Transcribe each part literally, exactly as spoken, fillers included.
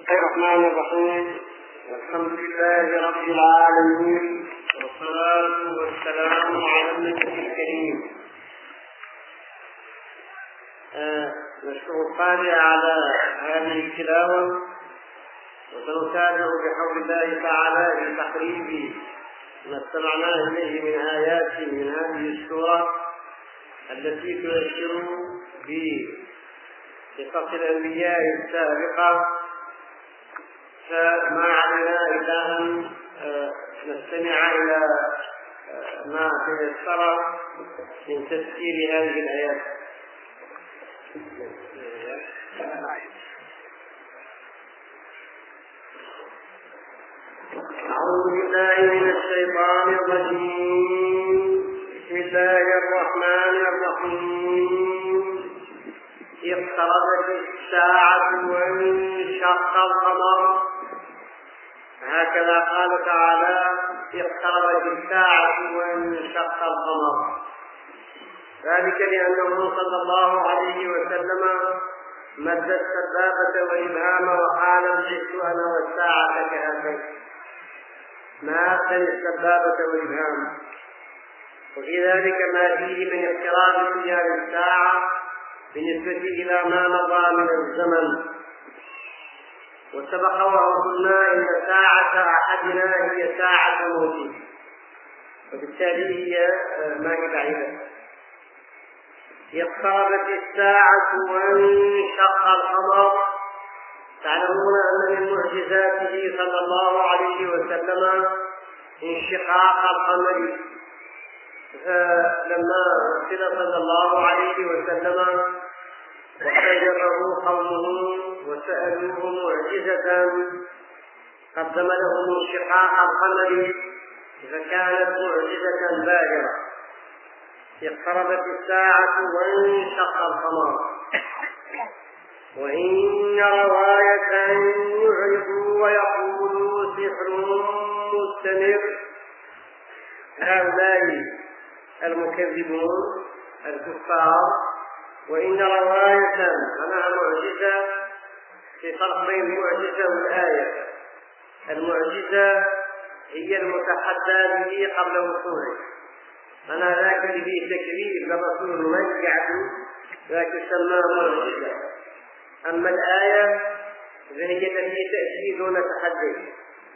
الرحمن الرحيم. الحمد لله رب العالمين، والصلاة والسلام على النبي الكريم. آه نشكر القارئ على هذه التلاوة، وسنتابع بحول الله تعالى في تقريب ما استمعناه إليه من آيات من هذه السورة التي تذكر بقصص الأنبياء السابقة. فما علينا إلا أن نستمع إلى ما تيسر من تفسير هذه الآيات. أعوذ بالله من الشيطان الرجيم. بسم الله الرحمن الرحيم. اقتربت الساعة وانشق القمر. هكذا قال تعالى: اقتربت الساعة وانشق القمر. ذلك لأنه صلى الله عليه وسلم مد السبابة والإبهام وقال: بعثت أنا والساعة كهاتين. ما أحسن السبابة والإبهام. وفي ذلك ما فيه من اقتراب قيام الساعة بالنسبة إلى ما مضى من الزمن. وسبق وقلنا إن ساعة أحدنا هي ساعة موته، وبالتالي هي ما هي بعيدة. اقتربت الساعة وانشق القمر. تعلمون أن من معجزاته صلى الله عليه وسلم انشقاق القمر. فلما أرسل صلى الله عليه وسلم واستجره قومه وسألوه معجزة قدم لهم انشقاق القمر، فكانت معجزة باهرة. اقتربت الساعة وانشق القمر. وإن رواية يعرضوا ويقولوا سحر مستمر. هؤلاء المكذبون الكفار. وإن رواية معناها معجزة، في فرق بين المعجزة والآية. المعجزة هي المتحدى به قبل وصوله، أنا ذاك اللي فيه تكذيب لرسول من يعدو ذاك يسمى معجزة. أما الآية فهي التي تأتي دون تحدي.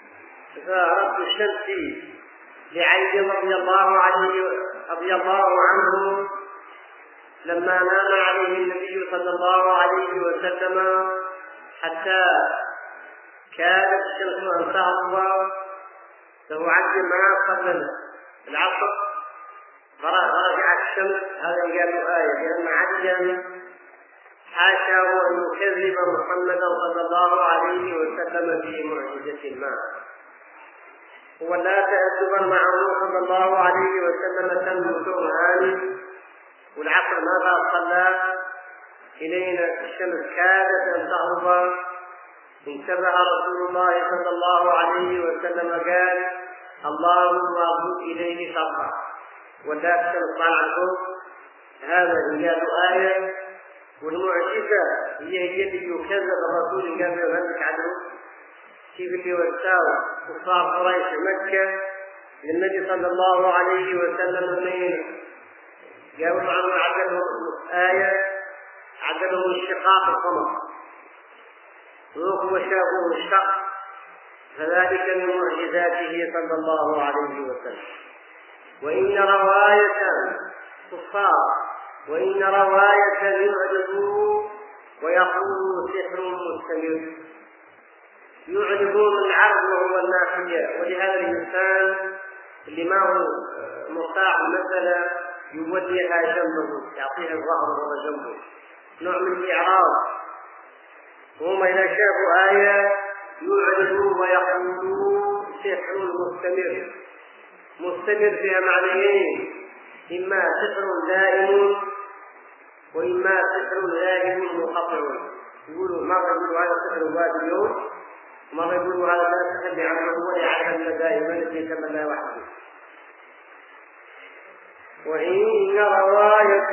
فرب الشمس لعلي رضي الله عنه رضي الله عنه لما نام عليه النبي صلى الله عليه وسلم حتى كانت الشمس أن تغرب، له عد ما قبل العصر فرجعت الشمس. هذا قالوا آية، لأن عديا حاشاه أن يكذب محمدا صلى الله عليه وسلم في معجزة ما. ولا تأدبا معه صلى الله عليه وسلم تم سرعان، والعصر ماذا صلى إلينا الشمس كادت أن تغرب. انتبه رسول الله صلى الله عليه وسلم قال: اللهم أرد إليه صرفا. ولا الشمس طلعت. هذا قالوا آية. والمعجزة هي هي اللي يكذب الرسول قال له هلك عدو. كيف اللي وساوى كفار قريش مكة للنبي صلى الله عليه وسلم من قالوا عنه عدلهم آية، عدلهم انشقاق القمر، وهو شافوه الشق. فذلك من معجزاته صلى الله عليه وسلم. وإن رواية كفار وإن رواية يعجبوا ويقولوا سحر مستمر. يعجبون العرض وهو الناحية، ولهذا الإنسان اللي ما هو مطاع مثلا يوليها جنبه، يعطيها الظهر وهو جنبه، نوع من الإعراض. وهم إذا شافوا آية يعجبوا ويقولوا سحر مستمر. مستمر فيها معنيين: إما سحر دائم وإما سحر دائم منقطع. يقولوا ما يقولوا هذا سحر واحد اليوم، وما يقولوا هذا لا سحر لعله هو يعلم دائما يتمنى وحده. وإن رواية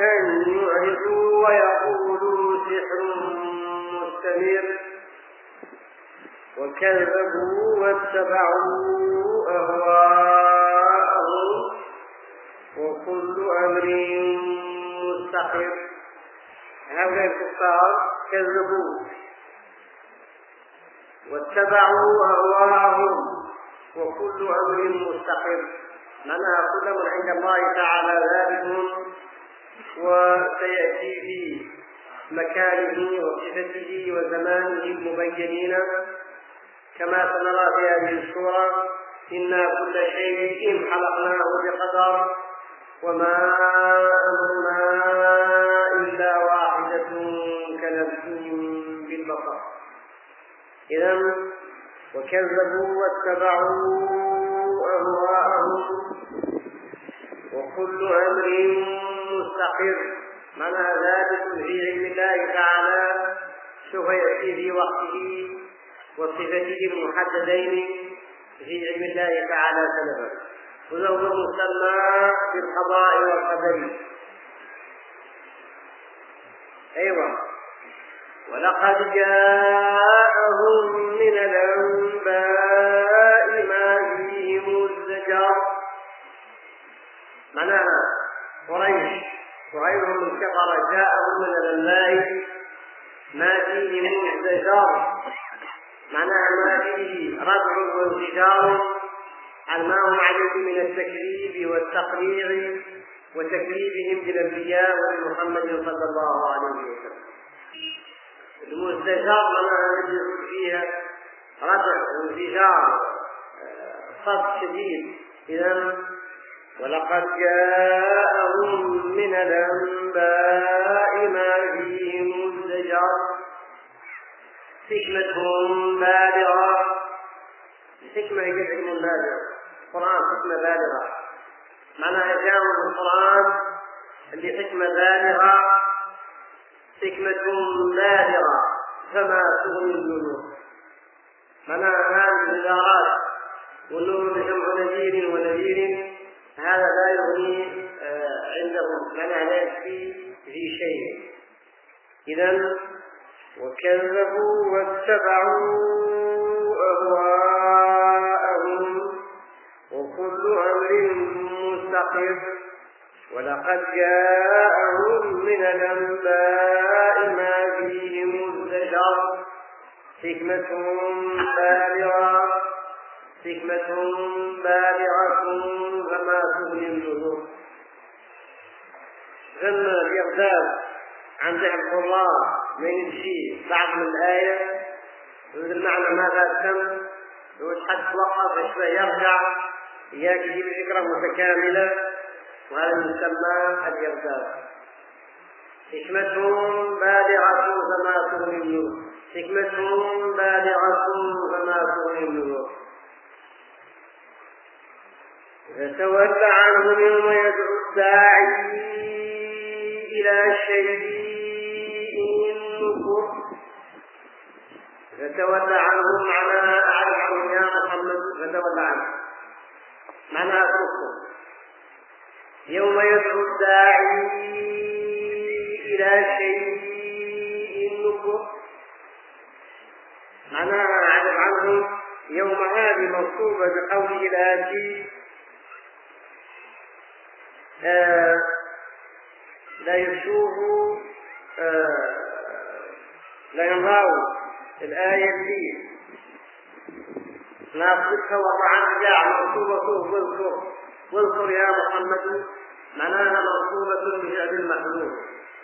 يعرضوا ويقولوا سحر مستمر. وكذبوا واتبعوا أهواءهم وكل أمر مستقر. هؤلاء الكفار كذبوا واتبعوا أهواءهم وكل أمر مستقر، معناها كل من عند الله تعالى ذلك وسيأتي في مكانه وصفته وزمانه المبينين كما سنرى في هذه السورة: إنا كل شيء خلقناه بقدر وما أمرنا إلا واحدة كلمح بالبصر. إذن وكذبوا واتبعوا أهواءهم وكل أمر مستقر، معنى ذلك في علم الله تعالى سوف يأتي في وقته وصفته المحددين في علم الله تعالى سلفا، وله مسمى بالقضاء والقدر. أيوة. ولقد جاءهم من الأنباء ما فيه مزدجر، معناها قريش وغيرهم من كفر جاءهم من الأنباء ما فيه مزدجر، معناها ما فيه ردع وانفجار عن ما هم عليه من التكذيب والتقريع وتكذيبهم بالأنبياء وبمحمد صلى الله عليه وسلم. المزدجر معناها الذي فيها ردع وانفجار صد شديد. إذا ولقد جاءهم من الأنباء ما فيه مزدجر، حكمتهم بالغة. الحكمة هي علم بالغ، القرآن حكمة بالغة، معناها جاءهم القرآن اللي حكمة بالغة، حكمة بالغة فما تغني النذور، معناها هذه الإشارات والنور جمع نذير ونذير، هذا لا يغني عندهم، معناها لا يكفي في شيء. إذن وكذبوا واتبعوا أهواءهم وكل أمر مستقر. ولقد جاءهم من الأنباء ما فيه مزدجر، حكمة بالغة حكمة بالغة فما تغني النذور. ثم الإغداد عند القراء ما يمشي بعض من الآية المعنى ماذا تم وتحد وقف شوي يرجع يجي بفكرة متكاملة، وهذا يسمى الإغداد. حكمة بالغة فما تغني النذور، حكمة بالغة فما تغني النذور. فتول عنهم يوم يدعو الداعي إلى شيء نكر. فتول عنهم معنى أعرفهم يا محمد، فتول عنهم معنى أتركهم. يوم يدعو الداعي إلى شيء نكر، معنى أعرف عنهم. يوم هذه منصوبة بقوله الآتي آه لا يشوفوا آه لا ينراوا الآية دي ناقصها وطعن جاع منصوبة واذكر واذكر يا محمد، معناها منصوبة بفعل المحذوف.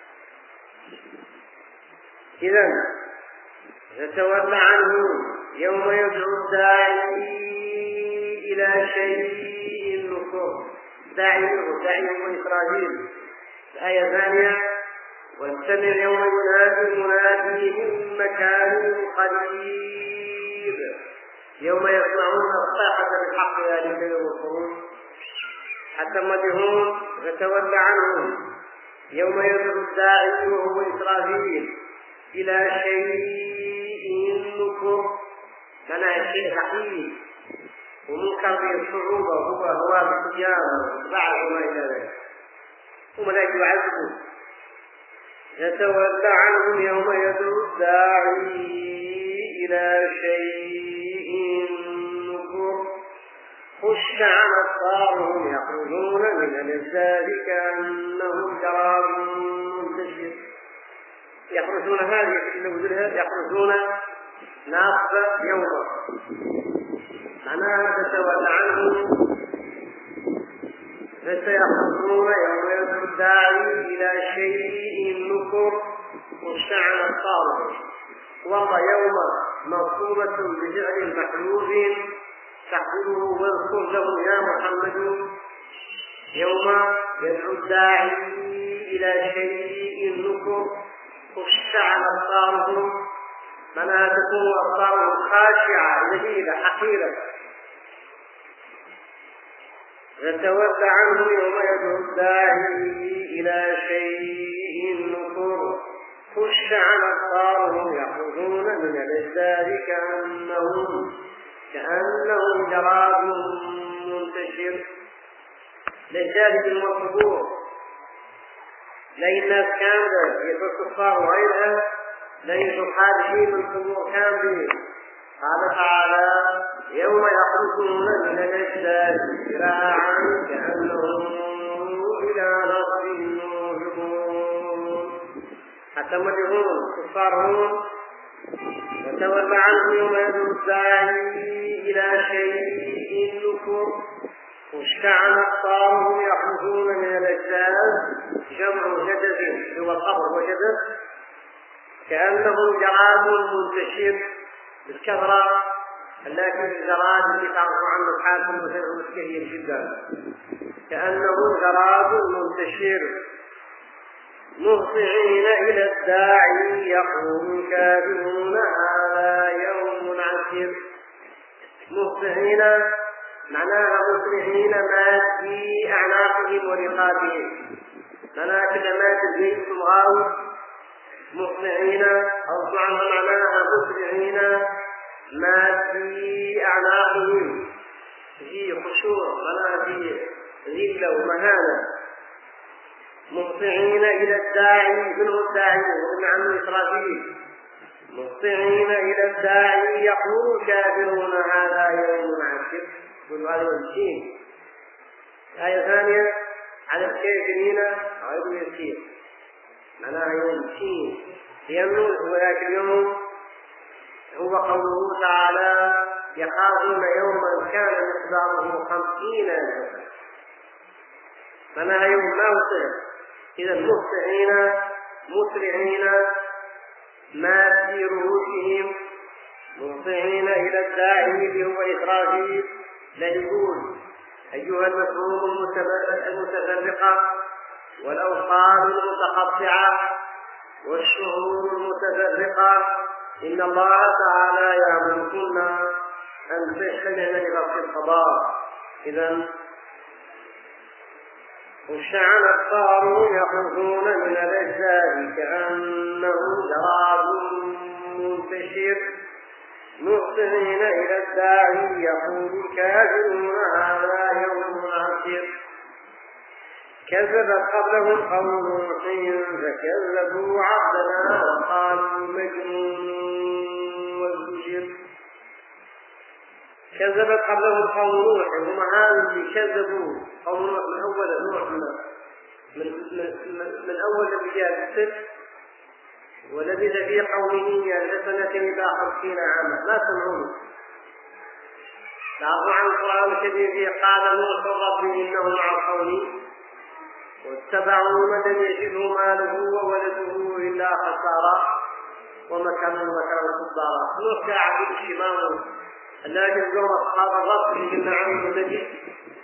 إذن يتولى عنه يوم يدعو الداعي إلى شيء نكر. داعي داعي إسرائيل. الآية الثانية واستمع يوم ينادي المنادي من مكان قريب يوم يسمعون الصيحة بالحق ذلك يوم الخروج. حتى مدهون يتولى عنهم يوم يدعو الداعي وهو إسرائيل إلى شيء نكر، معناه شيء ثقيل ومنكر بالصعوبة، هو هو بالقيامة بعد وما إلى ذلك، هم لا يعذبون. يتولى عنهم يوم يدعو الداعي إلى شيء خش عن أبصارهم يخرجون من الأجداث كأنهم جراد منتشر. يخرجون هذه يخرجون ناصبة يوما، معناها تتولى عنهم فسيخرجون يوم يدعو الداعي إلى شيء نكر خش عن أبصارهم. والله يوم موصولة بفعل محذوف تحضره واذكر له يا محمد يوم يدعو الداعي إلى شيء نكر خش عن أبصارهم، معناها تكون أبصارهم خاشعة ذليلة حقيرة. فتول عنه يوم يدعو الداعي إلى شيء نكر خش عن أبصارهم يخرجون من الأجداث كأنهم كأنهم جراد منتشر. للجاهد المصبور لأن الناس كاملة يتصفار وغيرها ليسوا خارجين من قبور كاملين. قال تعالى يوم يخرجون من الأجداث سراعا كأنهم إلى نصب يوفضون حتى مدعون كفارهم. وتولى عنهم يوم يدعو الداعي إلى شيء نكر خش عن أبصارهم يخرجون من الأجداث جمع جدد هو القبر وجدد كأنهم جراد منتشر بالكثرة، لكن الجراد اللي تعرفوا عنه الحاكم مثل كثير جدا. كأنه جراد منتشر مهطعين إلى الداعي يقول الكافرون هذا يوم عسير. مهطعين معناها مسرعين ما في أعناقهم ورقابهم، معناها كده ما تزيد الغاو. مهطعين أو معناها مسرعين ما في أعناقهم في خشوع، معناها في ذلة ومهانة. مهطعين إلى الداعي منه الداعي ومن عنه إسرافيل. مهطعين إلى الداعي يقول الكافرون هذا يوم عسير. والغالي والمسكين. آية ثانية على الكافرين غير يسير، معناها يوم مسكين لأنه هو ذاك اليوم هو قوله تعالى يخافون يوما كان مقداره خمسين ألف سنة، معناها يوم ما وصل. إذا مهطعين مسرعين ما في رؤوسهم مهطعين إلى الداعي اللي هو إسرافيل لا يقول أيها المفهوم المتفرقة والأوصال المتقطعة والشهور المتفرقة إن الله تعالى يأمركن أن تحسن لغرف القضاء. إذا خش عن أبصارهم يخرجون من الأجداث كأنهم جراد منتشر مهطعين إلى الداعي يقول الكافرون هذا يوم عسير. كذبت قبلهم قوم نوح فكذبوا عبدنا وقالوا مجنون وازدجر. كذبت قبلهم قوم نوح، هم هذا اللي كذبوا قوم نوح من أول نوح من, من, من, من أول الرجال الست ولبث في قومه ألف سنة إلى خمسين عاما لا سمعون. تعرفوا عن القرآن الكريم قال نوح رب إنه مع قومي واتبعوا من لم يجده ماله وولده إلا خسارا ومكروا مكرا كبارا. نوح كعبد الشمام الذي يوم أصحاب الرب اللي عنهم النبي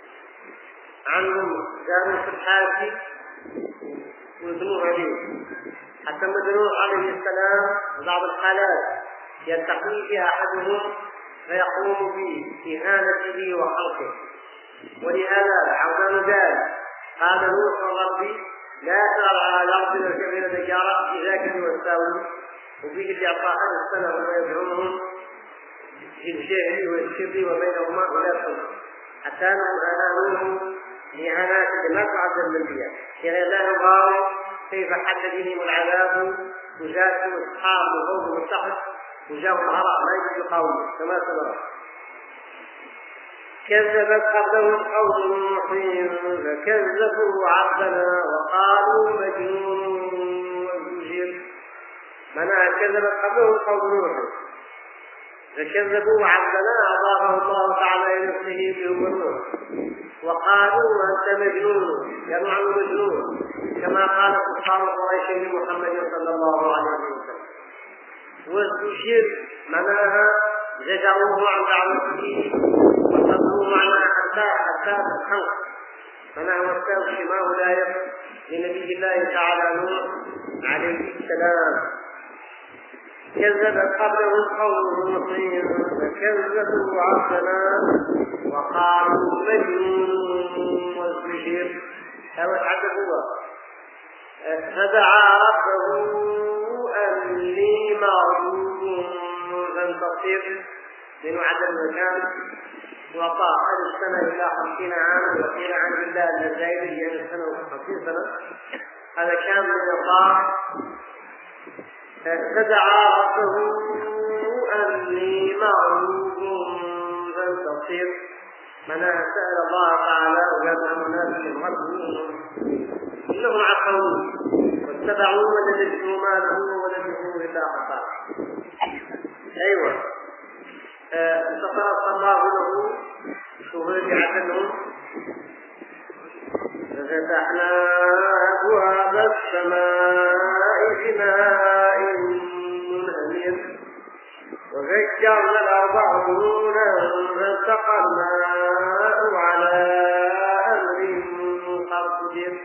عنهم كانوا في الحاج ويذنوا عليه حتى مدنوح عليه السلام بعض الحالات يلتقي فيها أحدهم فيقوم بإهانته وخلقه. ولهذا عظام ذلك قال نوح ربي لا ترى على الأرض الكبيرة دجارة في ذاك والساوي وفيه اللي أعطاه السنة ويدعونهم في الجهل والشر وبينهما ولا فرق حتى أنهم آلامهم لإعانات ما تعد الأنبياء إذا الله قال كيف حل بهم العذاب وجاءوا أصحاب وفوق السحر وجاءوا العراء ما يجد قومه كما سبق. كذبت قبلهم قوم نوح فكذبوا عبدنا وقالوا مجنون وازدجر. معناها كذبت قبلهم قوم نوح فكذبوا عبدنا أضافه الله تعالى إلى نفسه بهم وقالوا أنت مجنون، كانوا عنه مجنون كما قال كفار قريش لمحمد صلى الله عليه وسلم. وازدجر معناها زجروه عن دعوته وصدروه معناها حتى حتى الخلق، معناها وساو الشماء ولاية لنبي الله تعالى نوح عليه السلام. كذبت قبلهم قوم نوح فكذبوا عبدنا وقالوا مجنون وازدجر. هذا تعذبوا فدعا ربه أني مغلوب فانتصر من عدم المكان وطاع السنة إلى خمسين عاما وقيل عن الله الجزائر هي السنة وخمسين سنة. هذا كان من الطاع. فدعا ربه أني مغلوب فانتصر، معناها سأل الله تعالى وقال لهم الناس في الغرب إنهم عصوا واتبعوا ولم يجدوا ما له ولم يكونوا إلا خسارة. أيوة فصرف الله له ورجعت لهم ففتحنا أبواب السماء بماء منهمر وفجرنا الأرض عيونا فالتقى الماء على أمر قد قدر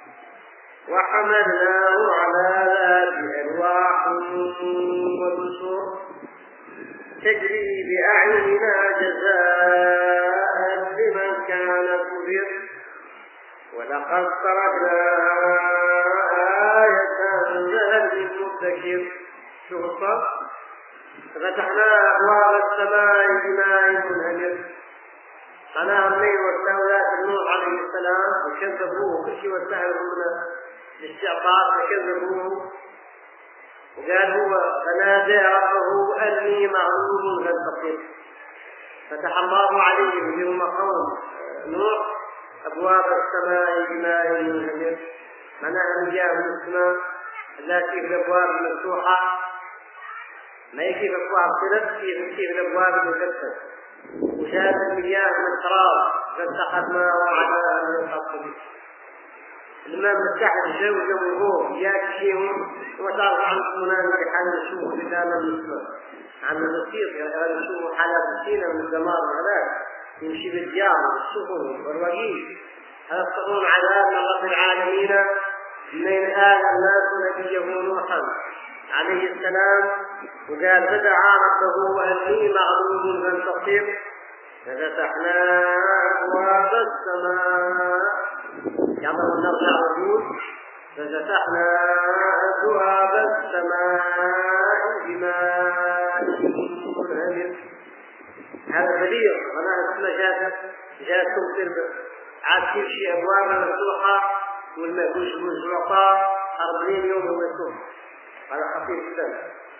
وحملناه على ذات ألواح ودسر تجري بأعيننا جزاء لمن كان كفر ولقد تركنا آية للمدكر. شوف الصف ففتحنا أبواب السماء بماء منهمر. أنا الليل والسوداء نوح عليه السلام وكذبوه كل شيء واستعلموا من الاستعطاف فكذبوه وقال هو فنادى ربه أني مغلوب فانتصر. فتح الله عليهم يوم قوم نوح أبواب السماء بماء منهمر، معناها مياه من السماء التي في الأبواب المفتوحة ما يكفي الأبواب كذب كيف الأبواب المفتحة وجاءت المياه من التراب فالتقت ماء على أن ينقص به. الماء من تحت الجو جو فوق ياك شيء وتعرف عنكم الآن في حال الشوق قدام المسلم عن المسير يعني نشوف حالات كثيرة من الدمار والهلاك يمشي بالديار والسفن والرقيق. هذا الصدور عذاب من رب العالمين من آل الناس نبيه نوحا عليه السلام وقال فدعا ربه أني مغلوب فانتصر ففتحنا أبواب السماء يلا نرجع ونقول ففتحنا أبواب السماء بماء منهمر. هذا دليل وانا اسمه جاءت جاءت تمطر عاد كل شيء ابواب مفتوحه والماء يكون مزرقه أربعين يوم مفتوح. هذا خطير جدا.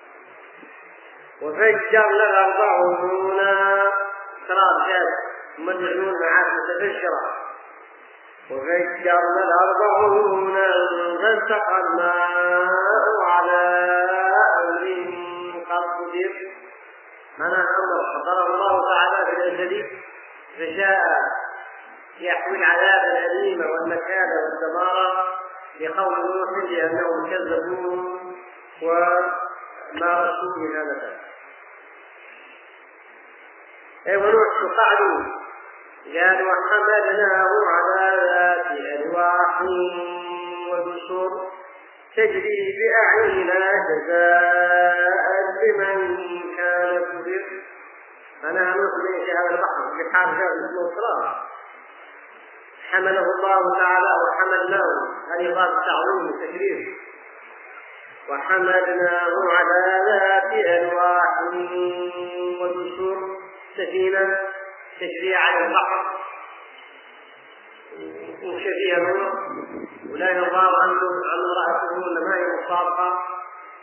وفجرنا الارض عيونا تراب جاد مدعون معاد متفجره وفجرنا الارض عيونا فالتقى الماء على امر قد قدر. معنى أمر قدر الله تعالى بالأجل فجاء يحوي العذاب الأليم والمكان والدمار لقوم نوح لأنهم كذبوه وما رسوا من هذا. أي ونوح فعلوا قال وحملناه على ذات ألواح ودسر تجري بأعيننا جزاء لمن كان كفر. أنا نؤمن في هذا البحر بحار جاء اسمه الصراط حمله الله تعالى وحملناه هذه باب التعظيم والتكريم وحملناه على ذات ألواح ودسر سفينة تجري على البحر ومشى فيها نوح ولا يرضى عنه عن امرأته إنما هي مصابة.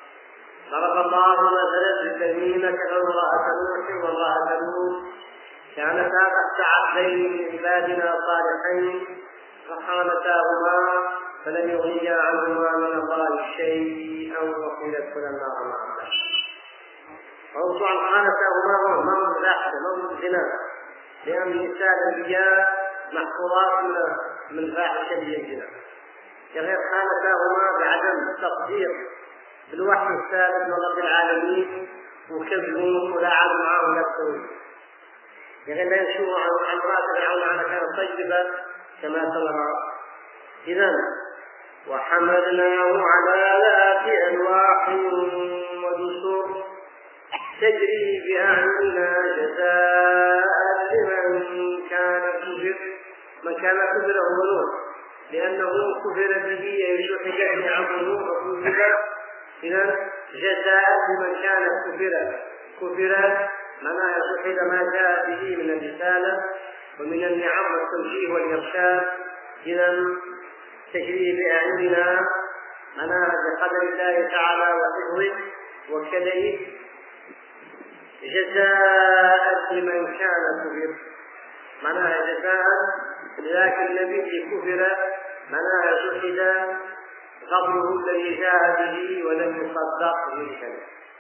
ضرب الله مثلا للذين كفروا امرأة نوح وامرأة لوط كانتا تحت عبدين من عبادنا صالحين فخانتاهما فلم يغنيا عنهما من الله شيئا وقيل ادخلا النار مع الله. موضوع خانتاهما ما هو الفاحشه ما هو الزنا، لان نساء الانبياء محفوظات من الفاحشه الزنا، غير خانتاهما بعدم تصديق بالوحي الثالث من رب العالمين وكذبوا ولاعبوا معه نفسهم، غير لا ينشوا عن امراه فرعون عنها كانت طيبه كما سبق. إذن وحملناه على ذات ألواح ودسر تجري بأعيننا جزاء لمن كان كفر. من كان كفر هو نوح، لأنه كفر به يشحج به عمره وكفر. إذن جزاء لمن كان كفر كفر معناها يشحج ما جاء به من الرسالة ومن النعم والتوجيه والإرشاد. إذن تجري بأعيننا معناها بقدر الله تعالى وحفظه وكذلك جزاء لمن كان كفر معناها جزاء لكن النبي كفر معناها شهد غضبه الذي جاء به ولم يصدق به.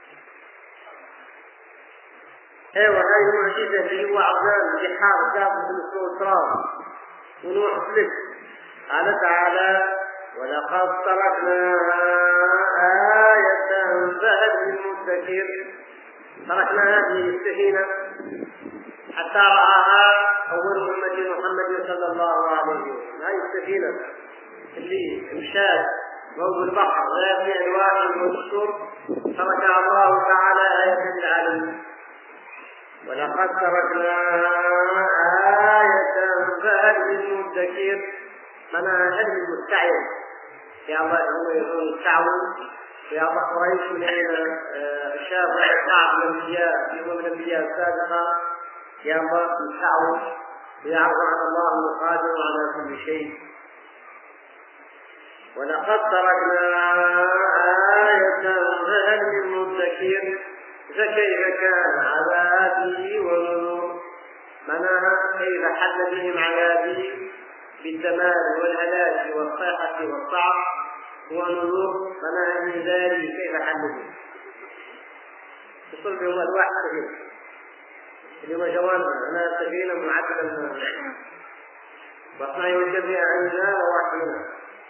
ايوه هاي المعجزه اللي هو عظام بحار جاب من التراب ونوح فلك. قال تعالى ولقد تركناها آية فهل من مدكر. تركنا هذه السفينة حتى رآها أول أمة محمد صلى الله عليه وسلم. هذه السفينة اللي مشات فوق البحر غير في ألواح والسر تركها الله تعالى آية للعالمين. ولقد تركناها آية فهل من مدكر معناها هل من مستعين يا الله هو يكون مستعون يا الله قريش من شاف بعض الأنبياء يوم من الأنبياء السابقة يا الله مستعون ويعرف عن الله قادر على كل شيء. ولقد تركناها آية فهل من مدكر فكيف كان عذابي ونذر معناها كيف حل بهم عذابي بالدمار والهلاك والصيحة والصعق ونذور معناها من ذلك كيف حل بهم. تصل بهم ألواح سفينة اليوم جوانب أنا سفينة معدلة من الناس وأصنع يوجد عنا ووحينا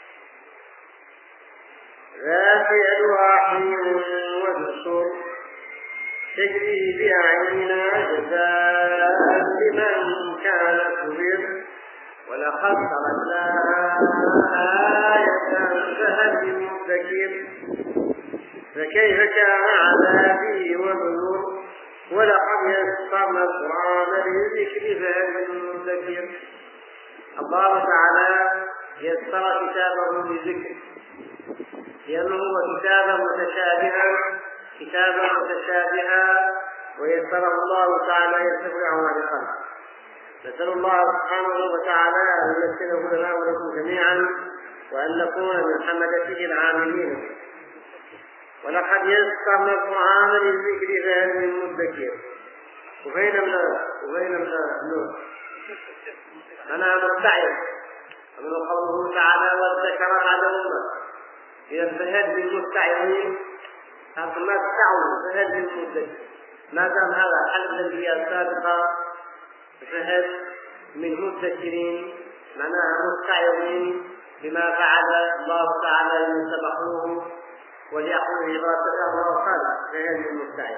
ذات ألواح ودسر تجري بأعيننا جزاء لمن كان كفر. ولقد تركناها آية فهل من مدكر فكيف كان عذابي ونذر. ولقد يسرنا القرآن للذكر فهل من مدكر. الله تعالى يسر كتابه للذكر لأنه هو كتابا متشابها كتابا متشابها ويسره الله تعالى يسر أعمال خلقه. نسأل الله سبحانه وتعالى أن يسره لنا ولكم جميعا وأن نكون من حمدته العاملين. ولقد يسرنا القرآن للذكر فهل من مدكر. وبين من وبين من النور أنا مستعد من قوله تعالى والذكر بعد أمة. إذا فهل من مستعدين ما تستعوا فهل من مدكر ما دام هذا حل الأنبياء السابقة فهل من مدكرين معناها مستعدين بما فعل الله تعالى من سبقوه وليأخذوا عبادته الله خالق فهل من مستعد.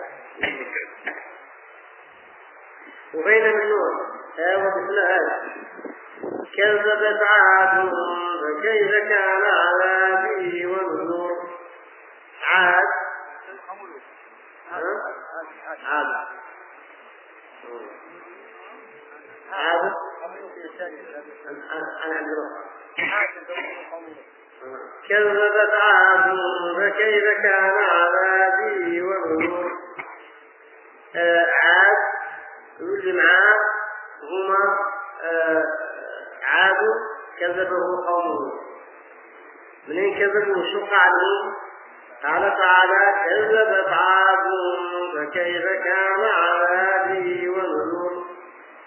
وبين النور ومثل هذا كذبت عاد فكيف كان عذابي ونذر. عاد عاد عاد أنا عندي كذبت عاد فكيف كان عذابي ونذر. عاد يقول لي معاه هما عاد كذبه قومه. منين كذبوا شق عنهم؟ قال تعالى كذبت عاد فكيف كان عذابي ونذر.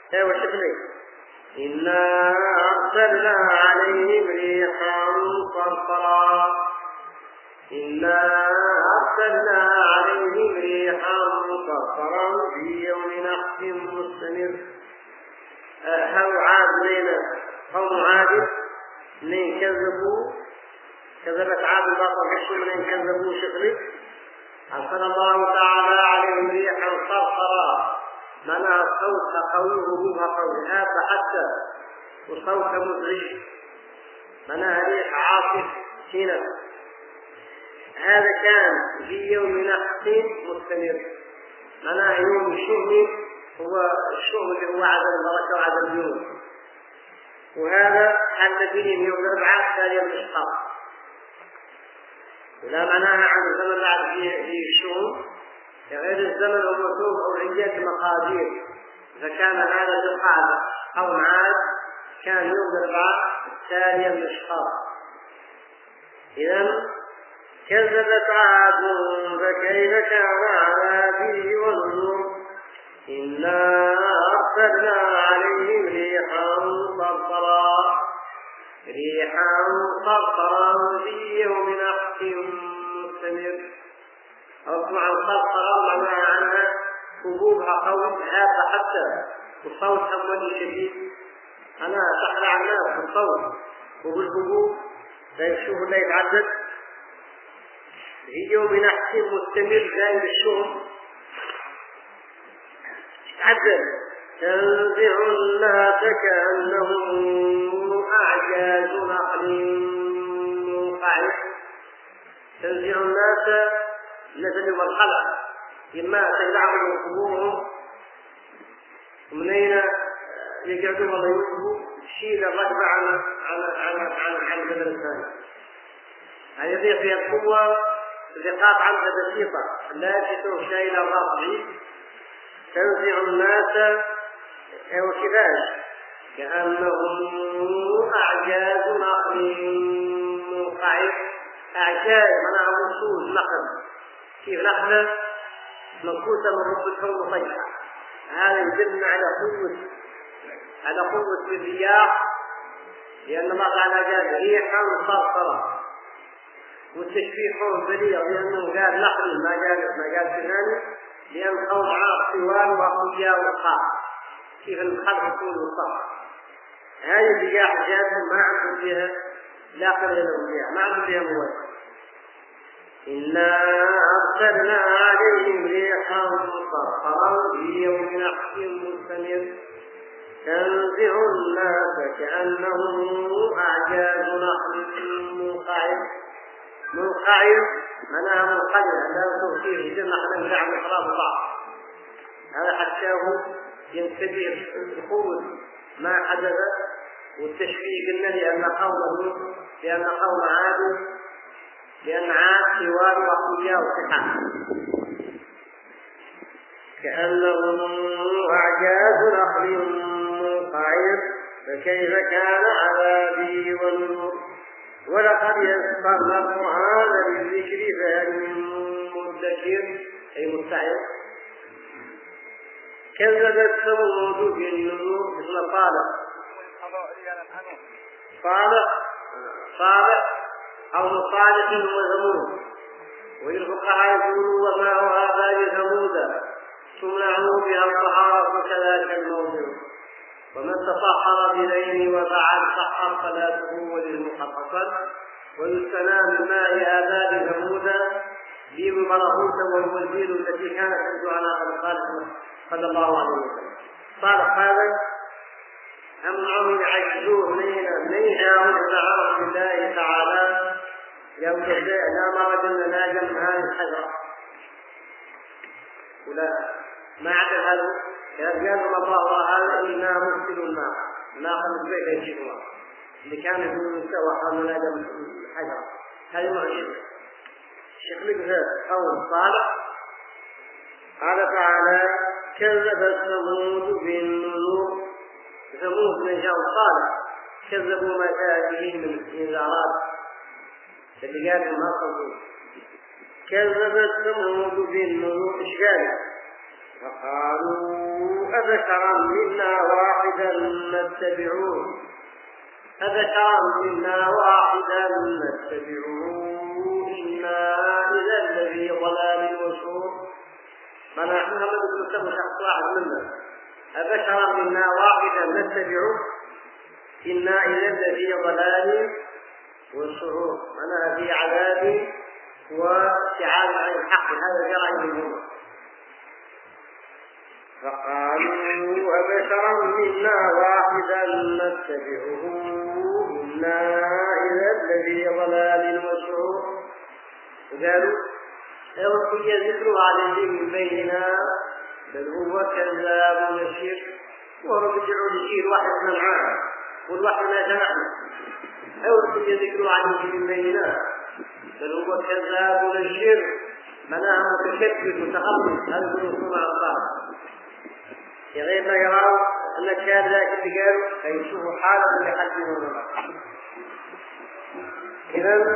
ايوه شكلي. إنا أرسلنا عليهم ريحا صرصرا إنا أرسلنا عليهم ريحا صرصرا في يوم نحس مستمر. هو عاد لنا قوم عاد من كذبوا كذبت عاد الباطل حشو من كذبوا شكلي. أرسل الله تعالى عليهم ريحا صرصرا منع صوت قوي هبوبها قوي هذا حتى وصوت مزعج منع ريح عاصف هنا. هذا كان في يوم نحس مستمر منع يوم الشهر هو الشهر اللي هو عدد البركة وعدد اليوم. وهذا حل بهم يوم الأربعاء ثاني الإشقاق ولا منعها عن الزمن بعد في الشهور غير الزمن الموصوف أو عدة مقادير. فكان هذا ذو القعدة أو عاد كان يوم الأربعاء ثاني الإشقاق. إذن كذبت عاد فكيف كان عذابي ونذر. إنا أرسلنا عليهم ريحا صرصرا ريحا صرصرا في يوم نحس مستمر. أصبح الصرصرا معناها عنها هبوبها قوي هذا حتى والصوت همني شديد. أنا تخلع الناس بالصوت وبالهبوب لا يشوف لا يتعدد. في يوم نحس مستمر زائد الشهر تعدد. تنزع الناس كأنهم أعجاز نخل منقعر. تنزع الناس نزل مرحلة إما تجعلهم قبورهم ومنين يقعدوا ولا يوقفوا شيل الركبة عن عن عن عن عن البدن الثاني. هذه يضيع فيها القوة دقات عنها بسيطة لا يجدوا شيء إلى الراس بعيد. تنزع الناس وكذلك كأنهم أعجاز نخل منقعر. أعجاز منع وصول نخل كيف نخلة منقوسة من رب الكون وطيحة. هذا يدلنا على قوة على قوة الرياح لأن الله تعالى قال ريحا صرصرا والتشبيه قول بليغ لأنه قال نخل ما قال ما قال كذلك لأن قوم عاق سوان وأقوياء وقاع كيف الخلق يكون وصاع. هذه الرياح جاءت ما عندهم فيها لا قدر لهم ما عندهم فيها مواد. إنا أرسلنا عليهم ريحا صرصرا في يوم نحس مستمر. تنزع الناس كأنهم أعجاز نخل منقعر. منقعر معناها منقعر لا توفيه جدا نحن نزع من خلاف بعض. هذا حتى ينتبه بقوة ما حدث والتشبيه قلنا لأن قوم لأن قوم عاد لأن عاد سواد وأقوياء وصحة كأنهم أعجاز نخل منقعر. فكيف كان عذابي ونذر. ولقد يسرنا القرآن للذكر فهل من مدكر أي مستعد. كذبت ثمود بالنذر مثل صالح صالح صالح أو مصالح وثمود. والفقهاء يقولوا وما هو هذا ثمود تمنعوا بها الطهارة كذلك الموضوع. ومن تطهر بليل وفعل سحر صلاته وللمحققات. ويستنى من ماء آباب ثمود دين مرهوت وهو الدين التي كانت تنزع على خلق صلى الله عليه وسلم. صالح هذا أمنعهم يعجزوه منين منها ويدعوه بالله تعالى يوم لا مرض ناجم من هذه الحجرة ولا ما عدا هذا قالوا الله هذا إنا مرسل النار ناقل البيت يجيبها اللي كان يقول مستوى حول ناجم الحجرة. هذه معجزة شكلك هذا قول صالح. قال تعالى كذبت ثمود بالنذر. ثمود من جاء صالح كذبوا ما جاء به من إنذارات اللي قال ما صدقوا. كذبت ثمود بالنذر إشكال فقالوا أبشرا منا واحدا نتبعوه أبشرا منا واحدا نتبعوه إنا إذا لفي ضلال وسعور. من محمد بن مسلم شخص واحد منا أبشرا منا واحدا نتبعوه إنا إذا لفي ضلال وسعور. أنا في عذاب وابتعاد عن الحق. هذا جرى منهم. فقالوا أبشرا منا واحدا نتبعه إنا إذا لفي ضلال وسعور. وقالوا أوحي ذكر عليه من بيننا بل هو كذاب نشير. ورجعوا لشير واحد من العام والواحد ما جمعنا. أوحي ذكر عليه من بيننا بل هو كذاب نشير. مناها متشدد متخبط. هذا هو مع الله. غير ما يروا أن كان ذاك اللي قالوا فيشوفوا حالة لحد من الله. إذن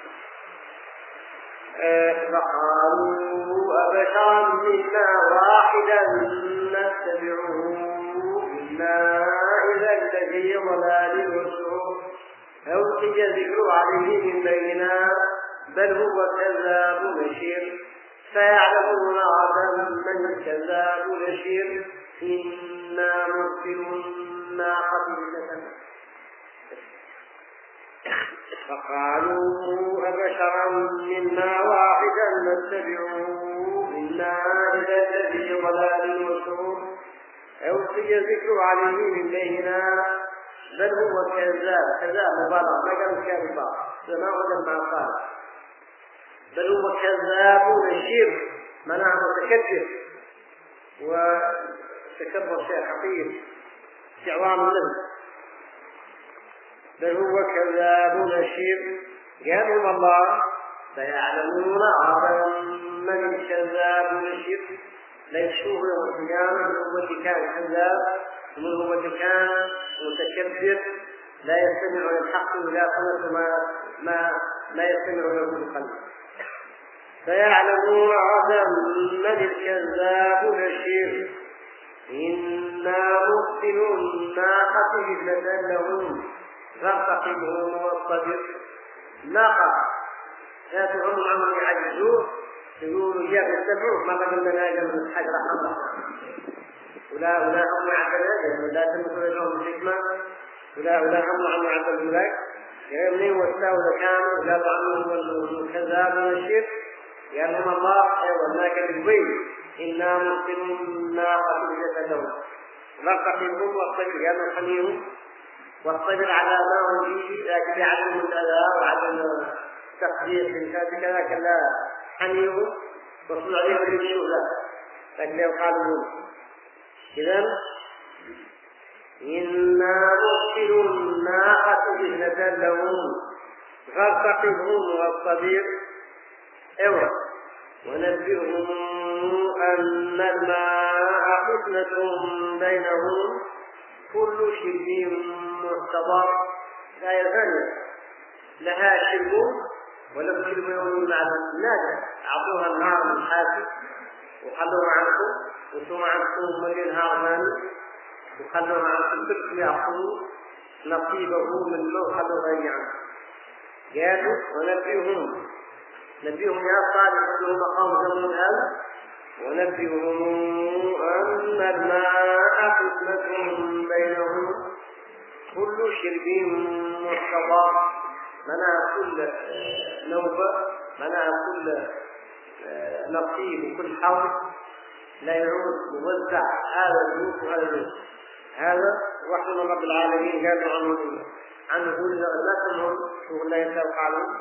فقالوا أبشرا منا واحدا نتبعه إنا إذا لفي ضلال وسعور. أوحي ذكر عليه من بيننا بل هو كذاب نشير. فيعلمون غدا من الكذاب نشير. إنا مرسل الناقة فتنة. فقالوا أبشرا منا واحدا نتبعه إنا إذا لفي ضلال وسعور. أوحي ذكر عليه من بيننا بل هو كذاب. كذاب مبالغ ما قالوا كاذب ما وجد ما قال بل هو كذاب نشير. منع متكبر وتكبر شيء خطير استعظام النفس. بل هو كذاب نشير. قالوا الله سيعلمون غدا من الكذاب نشير. ليشوه يوم القيامة من هو كان كذاب ومن هو كان متكبر لا يستمع للحق ولا قوة ما ما لا يستمع له القلب. سيعلمون غدا من الكذاب نشير. إنا مرسلو الناقة فتنة لهم فارتقبهم واصطبر. ناقة لا تهم عنهم يعجزوه يقولوا إياك اتبعوه ما قدمنا ناجم من الحجر حمر ولا ولا هم عبدا ولا تمثل لهم الحكمة ولا ولا هم عن عبد الملك يمني واستاذ كامل ولا عنه الكذاب والشرك. يعلم الله أيضا ما كان بالبين إنا مرسلون الناقة فتنة لهم فارتقبهم واصطبر. يعني الحمير واصطبر على ما هم فيه لكن يعلم الأذى وعدم تقدير من كذا كلا حمير وصل عليه بالشغلة لكن لو قالوا إذن إنا مرسلوا الناقة فتنة لهم فارتقبهم واصطبر. أيوة ونبئهم أن الماء فتنة بينهم كل شرب محتضر. لا يزال لها شرب ولم شرب يوم معلوم. لا أعطوها النار من حاسب وخلوها عنكم وثم عنكم مليون هارمان وخلوها عنكم كل يأخذوا نصيبه من الموت خلوها عنكم. قالوا ونبئهم نبئهم يا صالح لهم مقام زمن هذا ونبئهم أن الماء فتنة بينهم كل شرب محتضر. منع كل نوبة منع كل نصيب وكل حول لا يعود موزع هذا الجوف وهذا الجوف. هذا وحي من رب العالمين قالوا عنه عنه يقول لا تنهم شو لا يتوقع عنه.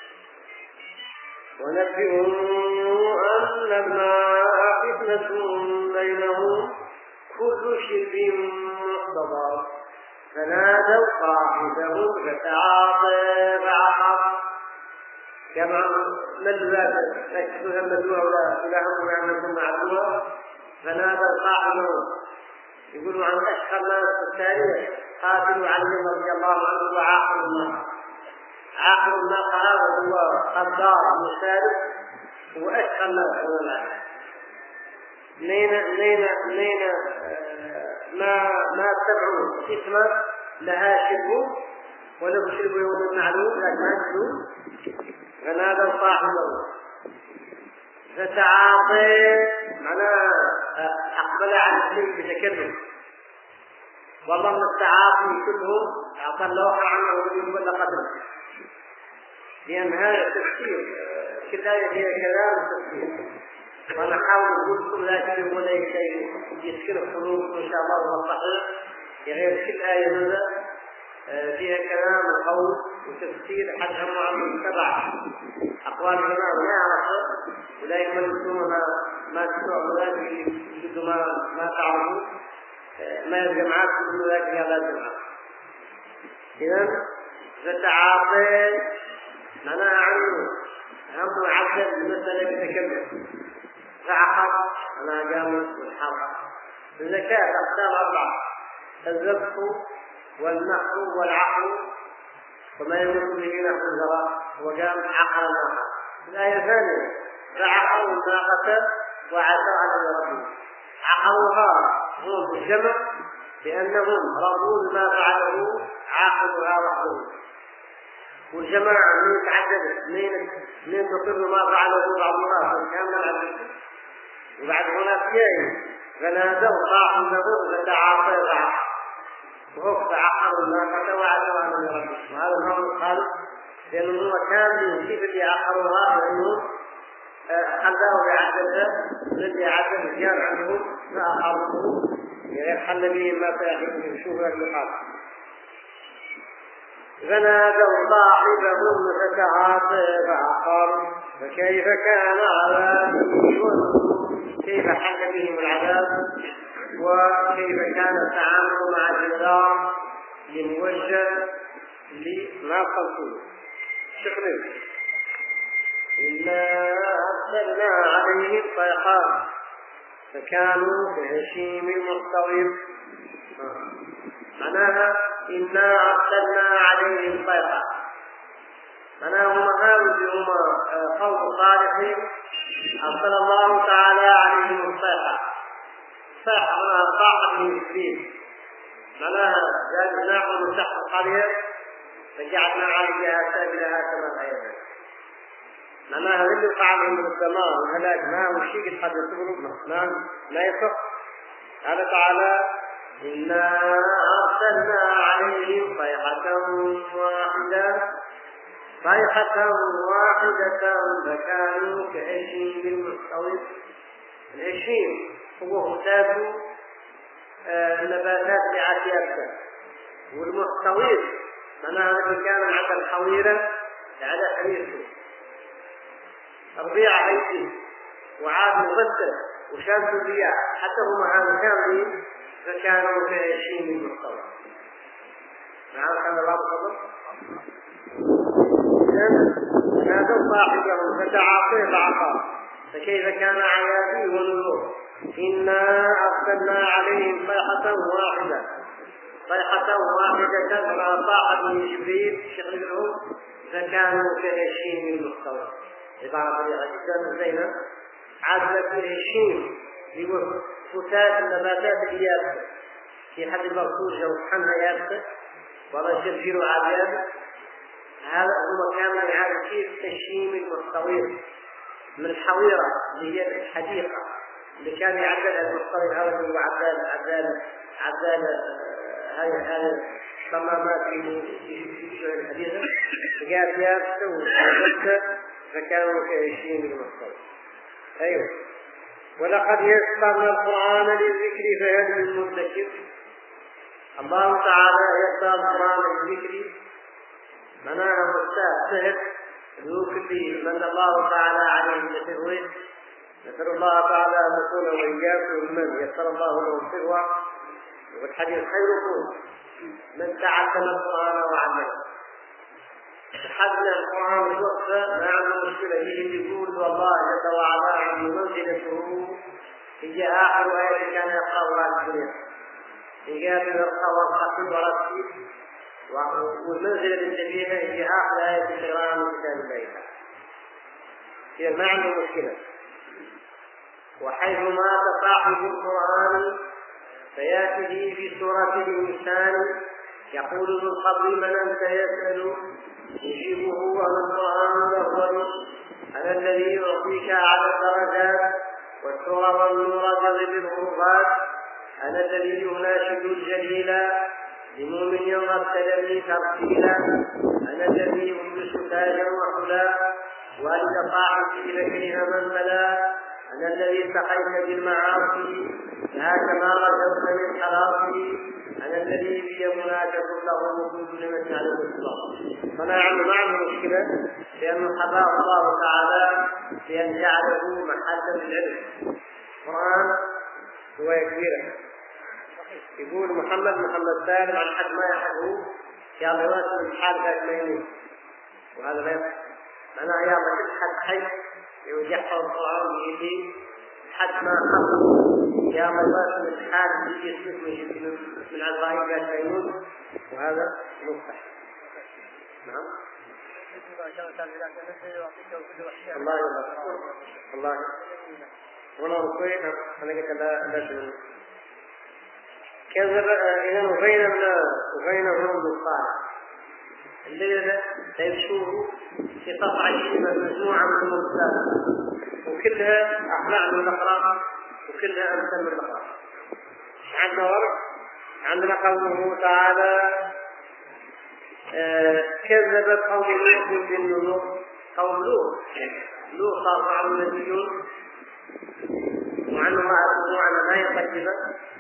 ونبئهم أن الماء فتنة بينهم كل شرب محتضر. فنادوا صاحبهم فتعاطى فعقر. كما مدوا نكسوها مدوا ولا هم أنكم معدوها. فنادوا صاحبهم يقولوا عن أشهر الناس التاريخ قاتلوا علي رضي الله عنه وعاقل الناس. عاقل الناس هذا هو قدار مسالك وأشهر الناس من العالم نينا نينا نينا ما ما تبعوا اسمه لها شرب ولو شرب يوم معلوم لكن ما شرب فنادى صاحبه فتعاطي معناه أقبل على الشيء بتكلم والله من التعاطي كله أعطى الله عنه ومن كل قدر لأن هذا التفسير كل آية فيها كلام تفسير وأنا أحاول أقول كل آية ولا شيء يسكن الحروف إن شاء الله والصحيح غير كل آية هذا فيها كلام وقول وتفسير حتى هم عندهم سبع أقوال العلماء ما يعرفوا ولا يملكون ما ما تسمعوا ولا يجدوا ما ما تعرفوا ما الجماعات كل ذلك هذا الجماعة. إذا فتعاطي معناها عنه هم عدد المسألة بتكمل فعقد أنا جامد والحرق. الزكاة أقسام أربعة: الذبح والنحر والعقل وما يملك به نحو الزراء وقام عقل الناقة. الآية الثانية: فعقروا الناقة وعثر على ربهم. عقروها هم الجمع لأنهم رضوا ما فعله عاقلها وحده، والجماعة من يتعدد اثنين اثنين تقر ما فعله بعضها فكامل العدد. وبعد هنا فيها فنادوا صاحب النظر فتعاطى بعض وهو فعقروا الناقة وعثر على ربهم. وهذا الأمر قال لأنه كان يصيب اللي عقروها لأنه خلاه بعدد الذي عدد كان عنه فأخذوه يعني حل به ما فيحين يشوف المحاط. فنادوا صاحبهم فتعاطى فعقر فكيف كان عذابي كيف حل بهم العذاب وكيف كان التعامل مع الجدار لموجه لما قلتوه. شكرا. إنا أرسلنا عليهم صيحات فكانوا كهشيم المستوير. معناها إنا أرسلنا عليهم صيحات معناها هم هؤلاء هم قوم صالح أرسل الله تعالى عليهم الصيحة. صيحة معناها صاحب من جبريل معناها جعلناهم من تحت القرية فجعلنا عليها سبيلها كما غيرها. معناها اللي فعله من السماء والهلاك ما هو شيء قد يصبر ما ما يصح. قال تعالى: إنا أرسلنا عليهم صيحة واحدة صيحة واحدة فكانوا كهشيم المستوير. الهشيم هو ختاب النباتات لعافيتها، والمستوير معناها الذي كان على الحويرة على حريصه الربيع عيسي وعاد مبتل وشاب الرياح حتى هم هذا كاملين فكانوا كهشيم المستوير. نعم كان الله بفضل. فنادوا صاحبهم فتعاطى فعقر فكيف كان عذابي ونذور. إنا أرسلنا عليهم صيحة واحدة صيحة واحدة فما صاحت من جبريل شغلهم فكانوا كهشيم المستوير. عبارة طريقة جدا زينة. عادة الهشيم يقول فتاة النباتات اليابسة في حد المرفوجة وحنها يابسة ولا شرجير عاديات. هذا هو كان يعرف كيف تشيم المستوير من الحويرة اللي هي الحديقة اللي كان يعدلها المستوير. هذا هو عدال عدال عدال هاي هاي صمامات في الحديقة جاءت يابسة وشبكة فكانوا كهشيم المستوير. أيوه. ولقد يسرنا القرآن للذكر فهل من مدكر. الله تعالى يسر القرآن للذكر معناها مستاء سهل ذوكلي من الله تعالى عليه بسروه. نسأل الله تعالى أن نكون وإياكم من يسر الله له السروة. والحديث خيركم من تعلم القرآن وعلمه. حدنا القرآن الوقفة ما عنده مشكلة يجي يقول والله جل وعلا عنده منزلته هي آخر آية كان يقرأها الدنيا إجابة يرقى والخطيب ورسيب والمنزلة الجديدة هي آخر آية تقرأها من كتاب الله. هي ما عنده مشكلة. وحيثما تصاحب القرآن فيأتي في سورة الإنسان يقول ذو القبر من أنت يسأل يجيبه أن القرآن الأفضل أنا الذي يعطيك أعلى الدرجات والسور والنور كظل الغربات أنا الذي يناشد الجليل لمؤمن غسلني ترتيلا أنا الذي يلبس تاجا وحلا وأنت صاحبي لكره من بلا أنا الذي سقيت بالمعاصي هكذا رجوت من حرامي أنا الذي بي مناجة له وجود لمن يعلم الإسلام. فنعم معه مشكلة لأنه حباه الله تعالى بأن جعله محلا للعلم. القرآن هو كبيرة يقول محمد محمد سالم عن حد ما يحبه يا الله يواسم الحال ذات ميمون وهذا لا يفعل أنا يا الله كل حد حي يحفظ القرآن ويجي حد ما خلق يا الله يواسم الحال يجي اسمه من عزائي ذات ميمون وهذا مفتح. نعم الله يبارك الله وانا رصيت انا قلت لا لا شنو كذب اذا وبين وبينهم الصالح الليله سيشوفوا في قطعه مجموعه من المرسلات وكلها احلى من الاقراء وكلها امثل من الاقراء. عندنا ورق عندنا قوله تعالى آه كذبت قوم لوط بالنذر قوم لوط لوط صار معهم نبيون وعنه امرأته على ما يقدمه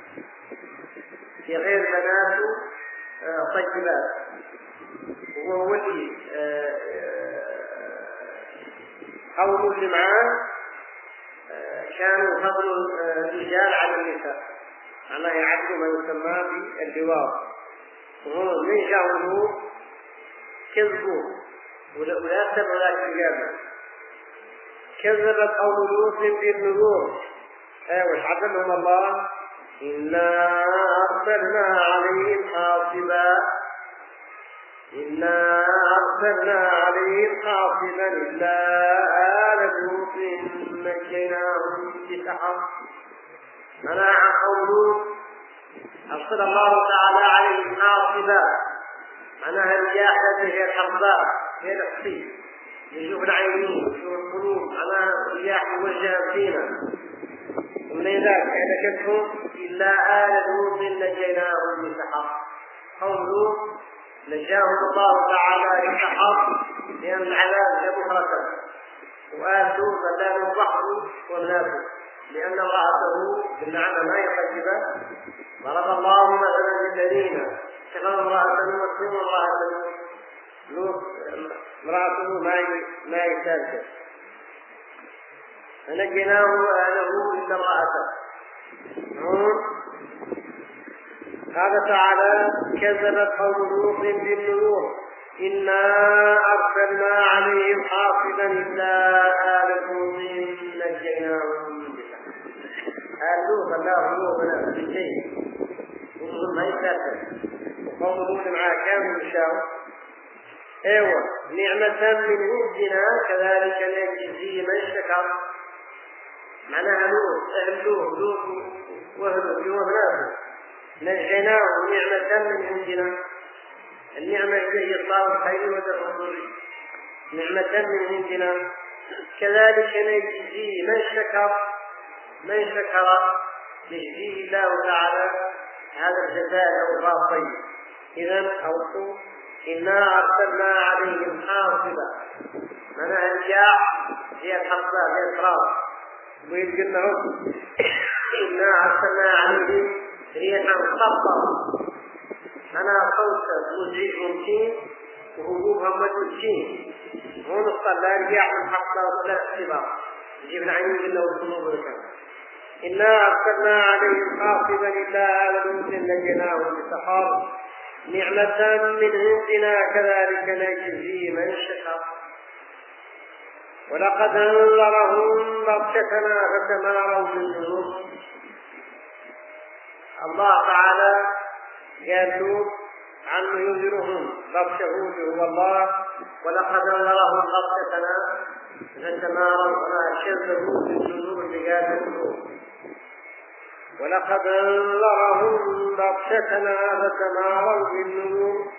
في غير بنات طيبات وهو ولي قوم اللي معاه كانوا فضل الرجال على النساء معناه يعدوا ما يسمى باللواط وهم من جاءوا كذبوا ولا تبعوا ذلك الإجابة. كذبت قوم لوط بالنذور وش عدلهم الله إنا أرسلنا عليهم حاصبا إنا أرسلنا عليهم حاصبا إلا آل لوط نجيناهم بسحر. منع قوم لوط أرسل الله تعالى عليهم حاصبا معناها الرياح التي هي الحرباء هي الصيف يشوف العينين يشوف القلوب معناها الرياح موجهة فينا ومن ذلك إذا كتبوا إلا آل لوط نجيناهم بسحر. قوم لوط نجاهم الله تعالى بسحر لأن العذاب جاء بكرة وآل لوط فزال البحر والناس لأن امرأته بالنعمة ما يقدمه ضرب الله مثلا للذين اتخذوا امرأة لوط وامرأة لوط امرأته ما يسالك فنجيناه وأهله إلا امرأته. قال تعالى كذبت قوم لوط بالنذور إنا أرسلنا عليهم حاصبا إلا آل لوط نجيناهم بسحر. آل لوط الله لوط بالشيء وهم ما يسالك وقوم لوط معاه كانوا يشاور ايوه نعمة من عندنا كذلك نجزي من شكر معناها لوط اهل لوط لوط واهله وابنائه نجيناه نعمة من عندنا. النعمة هي الله الخير ودفع الضر نعمة من عندنا كذلك نجزي من شكر من شكر يجزيه الله تعالى هذا الجزاء الله طيب. إذن أوصوا إنا أرسلنا عليهم حاصبا معناها الرياح هي الحصباء هي التراب ويقول لهم إنا أرسلنا عليهم ريحا صرصرا معناها صوت مزعج ممكن وهبوبها مجوشين هون الصلاة رياح الحصباء ولا اختبار يجيب العين إلا والقلوب والكلام. إنا أرسلنا عليهم حاصبا إلا آل لوط نجيناهم بسحر نعمة من عندنا كذلك نجزي من شكر. ولقد أنذرهم بطشتنا فتماروا بالنذر. الله تعالى قال لوط عنه ينذرهم بطشه هو الله ولقد أنذرهم بطشتنا فتماروا وما شبهوا بالنذور بقاتلوا. ولقد أنذرهم بطشتنا فتماروا بالنذور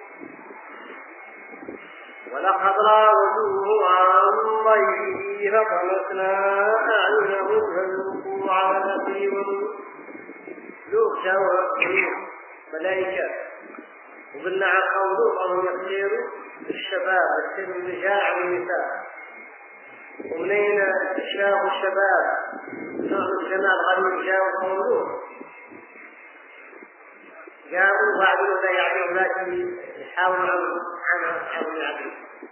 ولقد راودوه عن ضيفه فطمسنا أعينهم فذوقوا عذابي ذوق شاور ملائكة. وقلنا عن قوله أنهم يختاروا الشباب يختاروا الرجال عن النساء. ومنين شافوا الشباب نوع الجمال غير جاءوا قوله جاءوا وعدوا لا يعلموا لكن يحاولوا عنه عن العدل.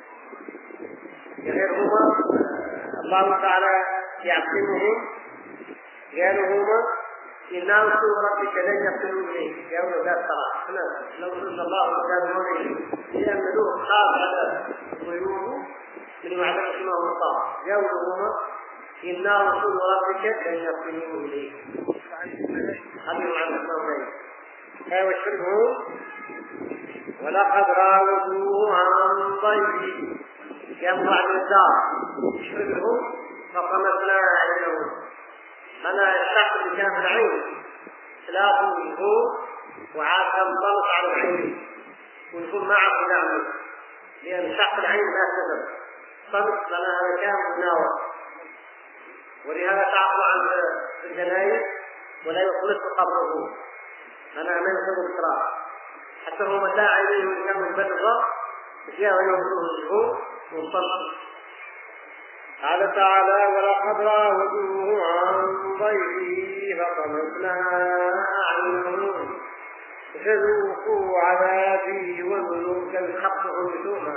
غير هما الله تعالى يعصمهم قالوا هما إنا رسول ربك لن يقتلوا إليه قالوا لا ترى لو رسول الله قالوا إليه لأن له خاف على ضيوفه من معدل اسمه الله قالوا هما إنا رسول ربك لن يقتلوا إليه هذا معنى اسمه إليه وشبهه. ولقد راودوه عن ضيفه يطلع من الدار شبهه فطمسنا أعينهم. أنا الشخص اللي كان في العين ثلاثة وجهه وعاد انطلق على العين ويكون معه نعمه لأن شخص العين لا سبب صمت لأن هذا كان مناوى. ولهذا تعطوا عن الجناية ولا يخلص قبره أنا أمام سبب إسراء حتى هو متاع عينيه وكان من بدر جاء ويوضوه الجهود وانطلق. قال تعالى ولقد راودوه عن ضيفه فطمسنا أعينهم فذوقوا عذابي ونذر كالحق عندهما.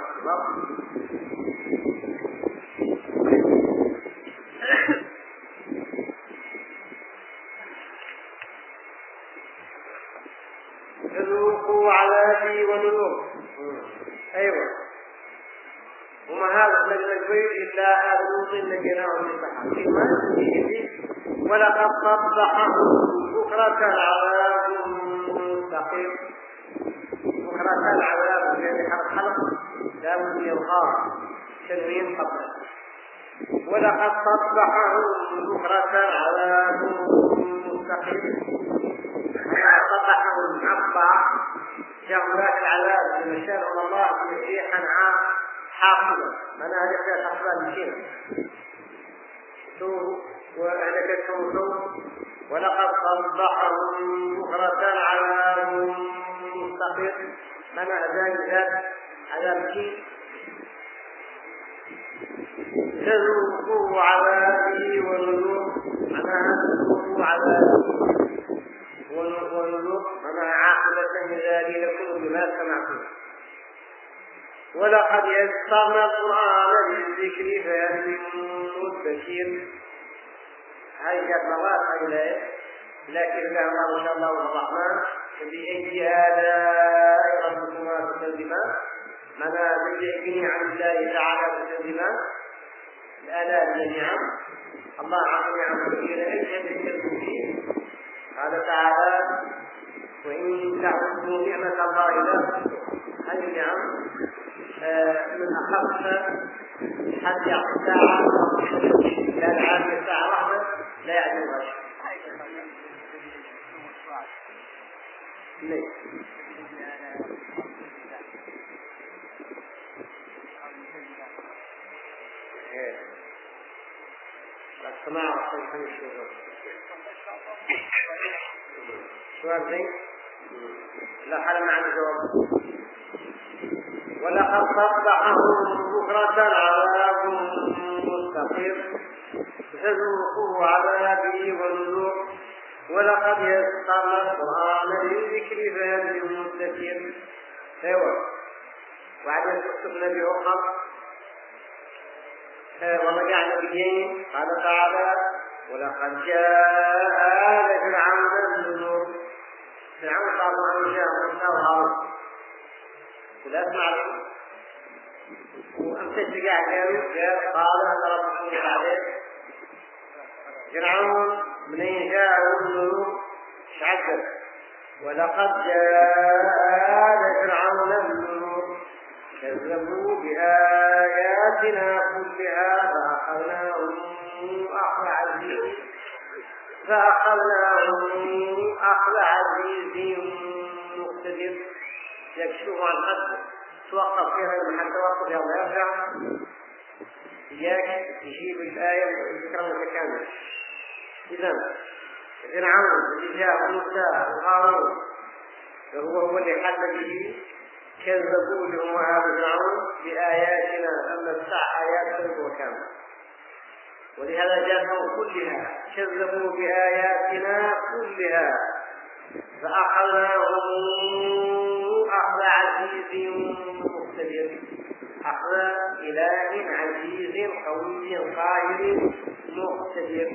فذوقوا عذابي ونذر. أيوة وما هذا الذي البيت إلا آل لوط الذين هم من البحر ولقد صبحهم بكرة العذاب مستقيم. بكرة العذاب يعني حرف حلق لا بد من الغار تنوين قبله. ولقد صبحهم بكرة العذاب مستقيم. صبحهم عبا جاءوا ذاك العذاب بمشان الله ريحا حاصلة أنا هذه فيها تحصل بشيء سوء وأهلكتهم سوء. ولقد صبحهم بكرة عذاب مستقر أنا أذان ذات عذاب شيء فذوقوا عذابي ونذر. أنا ذوقوا عذابي ونذر أنا عاقبة هذه لكم بما سمعتم. ولقد يسرنا القرآن للذكر فهل من مدكر. هاي جاءت مرات هاي الآية لكن كان الله إن شاء الله الرحمن بأي آلاء ربكما تكذبان. ماذا بأي عن الله تعالى تكذبان الآلاء جميعا. الله عز وجل كثيرا يذكر فيه قال تعالى وإن تعبدوا نعمة الله لا هذه النعم من أخف حد يعطي ساعة لا العام ساعة واحدة لا يعلم غير ليه السماع والصيحة الشغل سؤال زين لا حل معنى جواب. ولقد صبحهم بكرة عذاب مستقر فذوقوا عذابي ونذر. ولقد يسرنا القرآن للذكر فهل من مدكر. ايوه وبعدين تكتبنا بأخر ورجعنا بدين. قال تعالى ولقد جاء آل فرعون النذر. فرعون قال عنه جاء موسى وهارون ولا اسمع لهم وامسك بقاع قالوا قال انا ربكم عليه. فرعون منين جاء النذر شعب ولقد جاء آل فرعون النذر كذبوا بآياتنا كلها فأخذناهم أخذ عزيز فأخذناهم أخذ عزيز مقتدر. يكشف عن حد توقف فيها المحل توقف يلا يرجع إياك تجيب الآية الذكر المتكامل. إذن فرعون الذي جاء موسى وهارون فهو هو اللي حل به كذبوا لهم هذا فرعون بآياتنا أما الساعة آيات كذبوا كامل، ولهذا جاءهم كلها كذبوا بآياتنا كلها فأخذناهم أخذ عزيز مقتدر. أخذ إله عزيز قوي قاهر مقتدر.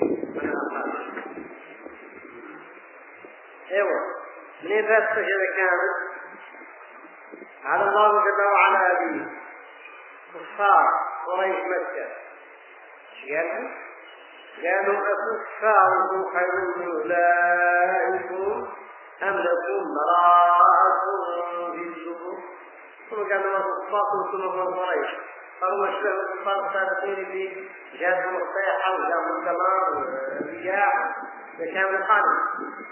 ايوه منين بس كذا كامل على الله جل وعلا به كفار قريش مكة. قالوا قالوا أكفاركم خير من أولئكم أم لكم براءة في الزبر. ثم قالوا أكفاركم من قريش قالوا أشبه الكفار السابقين اللي جاءتهم الصيحة وجاءهم الدمار والرياح بكامل القادم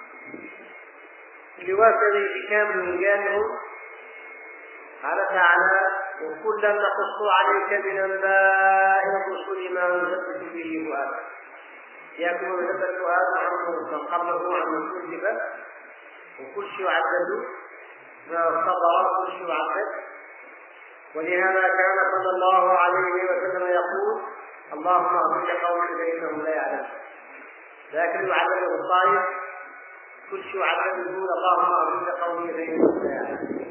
اللي وافد بكامل قالوا قال تعالى وكلا نقص عليك من أنباء الرسل ما نثبت به فؤادك. يكون يثبت فؤادك عن قبله عن كل وكل شيء عدد فصبر كل شيء عدد. ولهذا كان صلى الله عليه وسلم يقول اللهم اغفر لقومي فإنهم لا يعلمون. لكن يعلم الطائف كل شيء عدد يقول اللهم اغفر لقومي فإنهم لا يعلمون.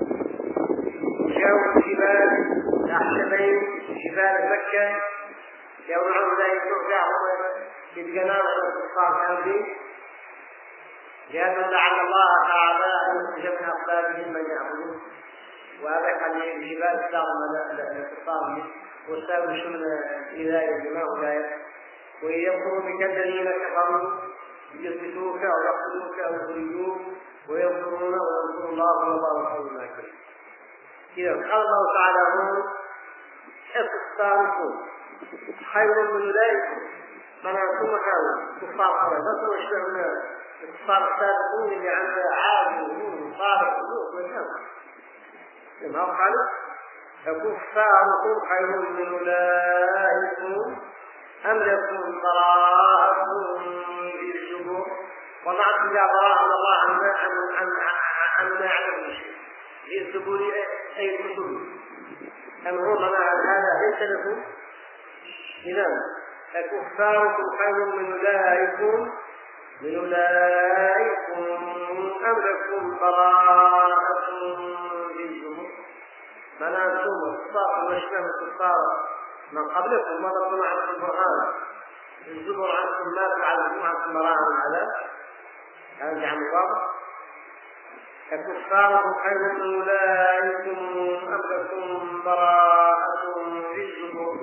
جاءوا الجبال أحشبين جبال مكة يومعون لا يترجعهم بالجنان والكفار كاملين لأنه لعل الله تعالى أن يخرج من أقلامهم من يأخذون وأبك عن الجبال سلام الكفار واستابشوا من الهداية بما هداية ويذكروا بك الذين كفروا يثبتوك أو يقتلوك أو يخرجوك ويذكرون ويذكر الله والله خير الماكرين. إذا قال الله تعالى هون أكفاركم خير من أولئكم منعكم مكانوا كفار قريش. نصر وشبهنا الكفار السابقون اللي عند عاد ونور وصالح ونور وكذا لما قالوا أكفاركم خير من أولئكم أم لكم براءة في الزبر. ومعكم جاء براءة من الله عما عن عن ما يعلم شيء في الزبور أي الكتب أم هو معنى هذا ليس لكم. إذا أكفاركم خير من أولئكم من أولئكم أم لكم براءة في الزبر. معنى أنتم الكفار وشبه الكفار من قبلكم مرضوا عنكم القرآن الزبر عنكم ما فعلتم عنكم براءة من العذاب. هذا جعل واضح. أكفاركم خير من أولئكم أم لكم براءة في الزبر.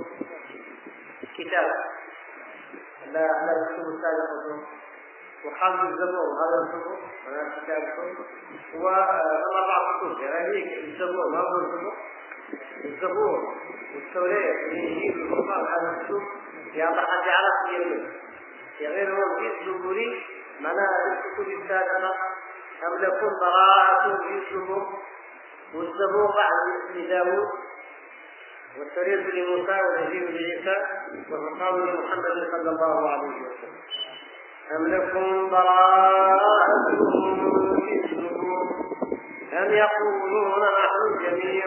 كتاب لا لا يكتب السابقون وحال الزبور هذا الزبور هذا كتاب وما بعض الكتب يعني الزبور ما هو الزبور الزبور والتوراة والإنجيل والقرآن هذا الكتب يعطى حد يعرف يمين غير هو في الزبوري معناه الكتب السابقة أم لكم براءة في الزبور. والزبور بعد اسم داود والتوريث لموسى والإنجيل لعيسى والمقام لمحمد صلى الله عليه وسلم. أم لكم براءة في الزبور أم يقولون نحن جميع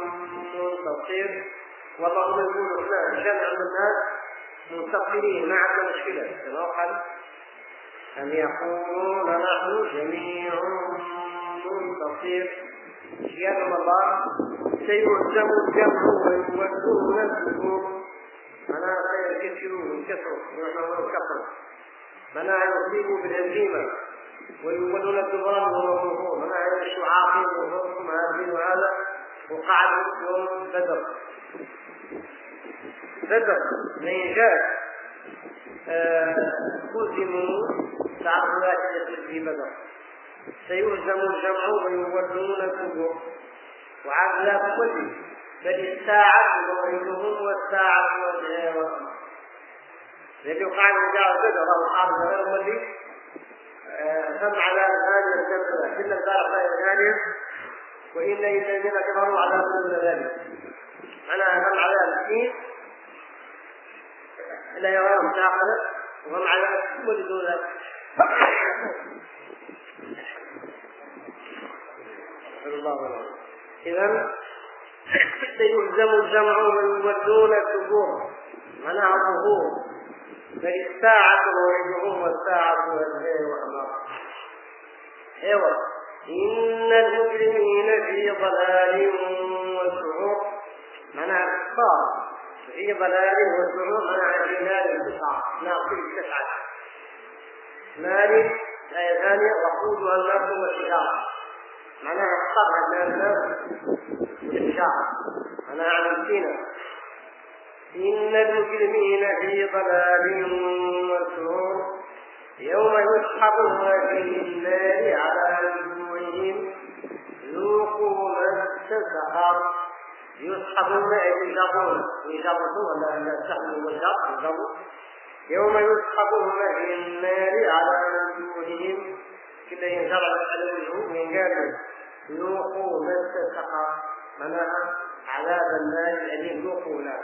منتصر. والله يقول فلان جمع من الناس منتصرين ما عندنا مشكلة كما قال أم يقولون نحن جميع منتصر. يا الله سيهزم الجمع ويولون الدبور. معناها سيكسروا ويكسروا ويعملون كفرا. معناها يصيبوا بالهزيمة ويولون الدبر ويولون. معناها يمشوا عاقين ويولون هذين وهذا. وقعدوا يوم بدر بدر من جاء هزموا تعرفوا لا تجد في بدر. سيهزم الجمع ويولون الدبر وعاد لا تولي بل الساعة موعدهم والساعة والجهة والأمر. الذي وقع من جاء البدر الله تعالى غير مدي ثم على الآن يستمر إلا البارح لا يغاني وإلا الذين كفروا على كل ذلك. أنا هم على الدين لا يرى متاخرة وهم على كل دولة. إذن سيلزم الجمع ويولون الدبور معناها الظهور. فالساعة موعدهم والساعة والليل وأمر. أيوة إن المجرمين في ضلال وسعور معناها الكفار في ضلال وسعور معناها جلال التسعة ناقل التسعة مالك آية ثانية وقودها الناس والحجارة معناها الصبر الناس والحجارة معناها عن السينة. إن المجرمين في ضلال وسعور يوم يسحبون في النار على وجوههم ذوقوا مس سقر. يسحبون أي يجرون ويجرون ولا يسحبون ويجرون. يوم يسحبون في النار على وجوههم كلا ينجر على وجوههم وينقال ذوقوا مس سقر معناها عذاب النار الذي ذوقونا.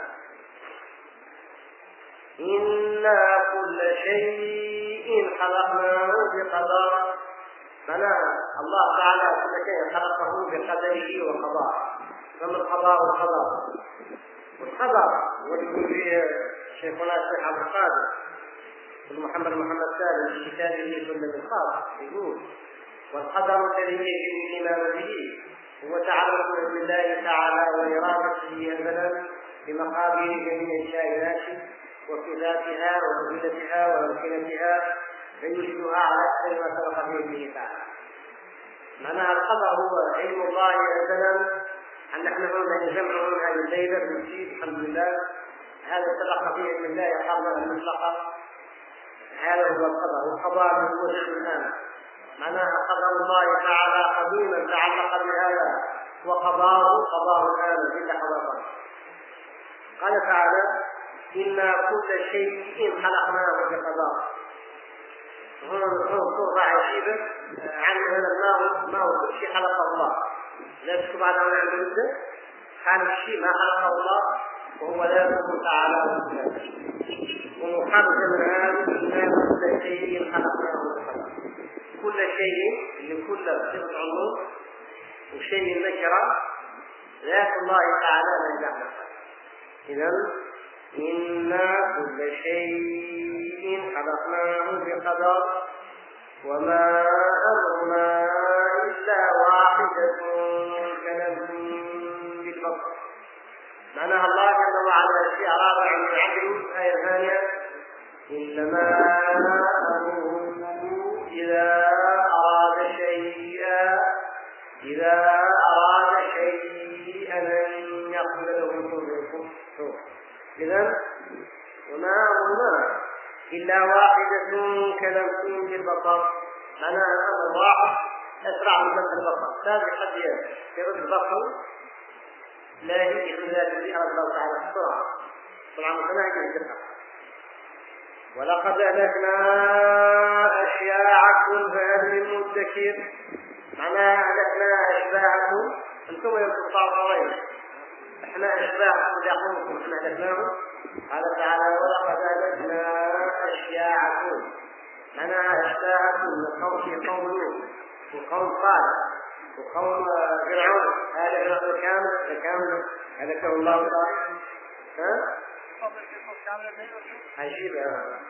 إنا كل شيء خلقناه بقدر معناها الله تعالى كل شيء خلقه بقدره وقضاء. فما القضاء والقدر؟ والقدر والذي شيخنا الشيخ عبد القادر بن محمد محمد سالم في كتابه سنة الخاص يقول والقدر الذي يجب الإيمان به هو تعلق بالله تعالى وإرادته أبدا بمقابل جميع الكائنات وصفاتها ومدتها وأمكنتها فيشبهها على أكثر ما سبق في به تعالى. معناها القدر هو علم الله أزلا أن نحن هنا نجمع من هذه الليلة بنسيب الحمد لله هذا سبق في علم الله قبل أن نطلق. هذا هو القدر والقضاء هو شيء الآن معناها قدر الله تعالى قديما تعلق بهذا وقضاه قضاه الآن في لحظة. قال تعالى إنا كل شيء خلقناه بقدر. هنا صورة عجيبة عن هذا ما هو كل شيء خلق الله لا تكتب على أن يعمل كان الشيء ما خلقه الله وهو لا يكون تعالى ومحرز من هذا إنا كل شيء خلقناه بقدر. كل شيء لكل صفة عموم وشيء نكرة ذات الله تعالى لا يعلم. إذن إنا كل شيء خلقناه بقدر وما أمرنا إلا واحدة كلمح بالبصر. معناها الله جل وعلا في رابع من العدل آية ثانية إنما أمره إذا أراد شيئا إذا أراد شيئا أن يقول له كن فيكون. إذن وما أمرنا إلا واحدة كلمح بالبصر معناها الأمر واحد أسرع من لمح البصر. هذا قد يرد البصر لا يجي خلال الذي أراد الله تعالى بسرعة طبعا مثلا يجي الدقة. ولقد أهلكنا أشياعكم فهل من مدكر معناها أهلكنا أشباعكم أنتم ينقصوا صغير احنا أشباعكم يقومكم احنا أهلكناهم. قال تعالى ولقد أهلكنا أشياعكم معناها أشباعكم من قوم في قوم نوح وقوم صالح وقوم فرعون. هذا فرعون كامل كامل هلكه الله تعالى. ها عجيبة.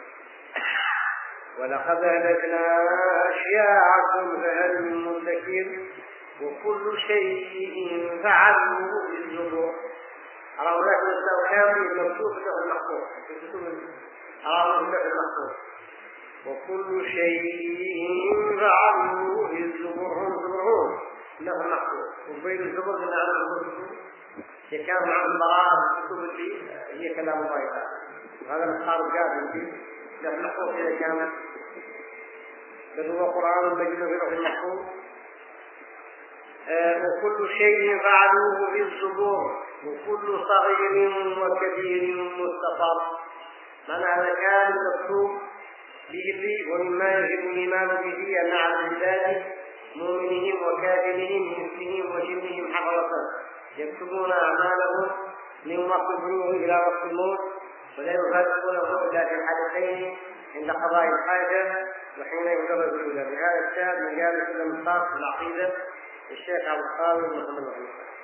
ولقد أهلكنا أشياعكم فهل من مدكر وكل شيء فعلوه بالزبر. أرى هناك مستوى كامل مكتوب له المحفوظ أرى له المحفوظ وكل شيء فعلوه بالزبر. زبرهم له المحفوظ وبين الزبر من أعلى الزبر يكام عن البراءة الكتب اللي هي كلام الله تعالى. هذا الخارج قادم فيه له المحفوظ إذا كامل بل هو قرآن مجيد في المحفوظ. وكل شيء فعلوه بالزبور وكل صغير وكبير مستطر. معنى هذا كان مكتوب به ومما يجب الإيمان به أن على العباد مؤمنهم وكافرهم مثلهم وجنهم حفظة يكتبون أعمالهم من وقت البلوغ إلى وقت الموت ولا يفارقونه إلا في الحالتين عند قضاء الحاجة وحين ينقضى الأولى. بهذا الكتاب من قال كل مصاف العقيدة الشيخ عبد القادر محمد رحمه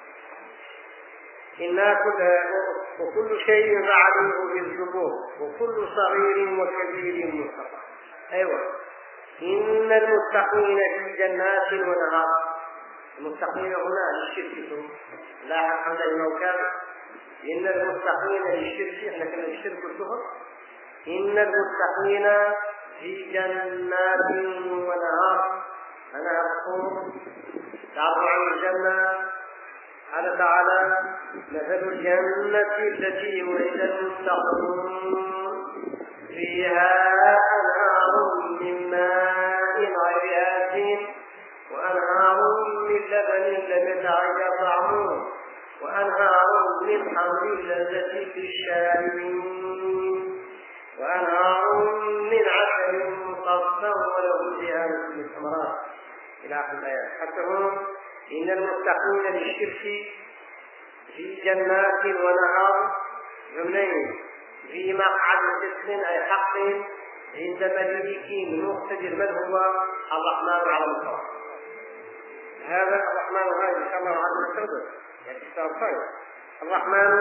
إنا كل وكل شيء فعلوه بالزبور وكل صغير وكبير مستطر. أيوة إن المتقين في جنات ونهار. المتقين هنا للشرك لا حق الموكب. إن المتقين للشرك احنا كنا الشرك الكفر. إن المتقين في جنات ونهار. أنا أقول تعرفوا عن الجنة قال تعالى مثل الجنة التي وعد المتقون فيها أنهار من ماء غير آسن وأنهار من لبن لم يتغير طعمه وأنهار من خمر لذة للشاربين وأنهار من عسل مصفى وله فيها من الثمرات إلى آخر الآيات. حتى هون إن المتقين للشرك في جنات ونهار جملين في مقعد صدق أي حق عند مليك مقتدر من هو الرحمن على الأرض. هذا الرحمن هذا إن شاء الله على الأرض يعني خير. الرحمن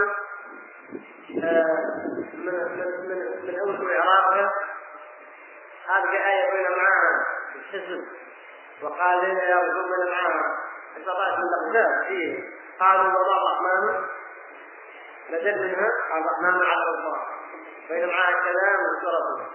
آه من من من من أول إعرابها هذه آية بين معها الحزب وقال لنا يا رسول من معها الصلاة من الأقدام فيه قالوا والله الرحمن بدل منها الرحمن على الله بين معها كلام وسورة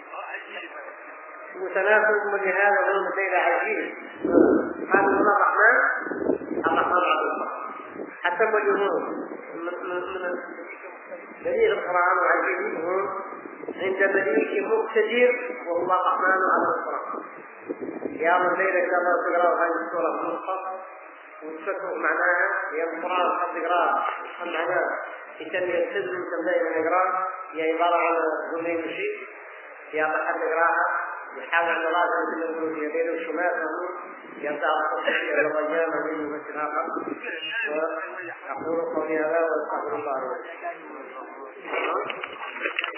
متناسب لهذا هو المثيل عجيب. قالوا والله الرحمن الرحمن على الله حتى الجمهور من دليل القرآن العجيب هو عند مليك مقتدر والله الرحمن على الله. يا من ليلة إن شاء الله تقرأوا هذه السورة في المصحف وتشوفوا معناها هي القرآن قد تقرأها وتفهم معناها يتم يلتزم تبدأ الإقراء هي عبارة عن جملين وشيء هي أحد تقرأها يحاول على الله أن تنقلوا في يدين الشمال يرجع التصحيح للرجال من الممثل آخر. وأقول قولي هذا وأستغفر الله.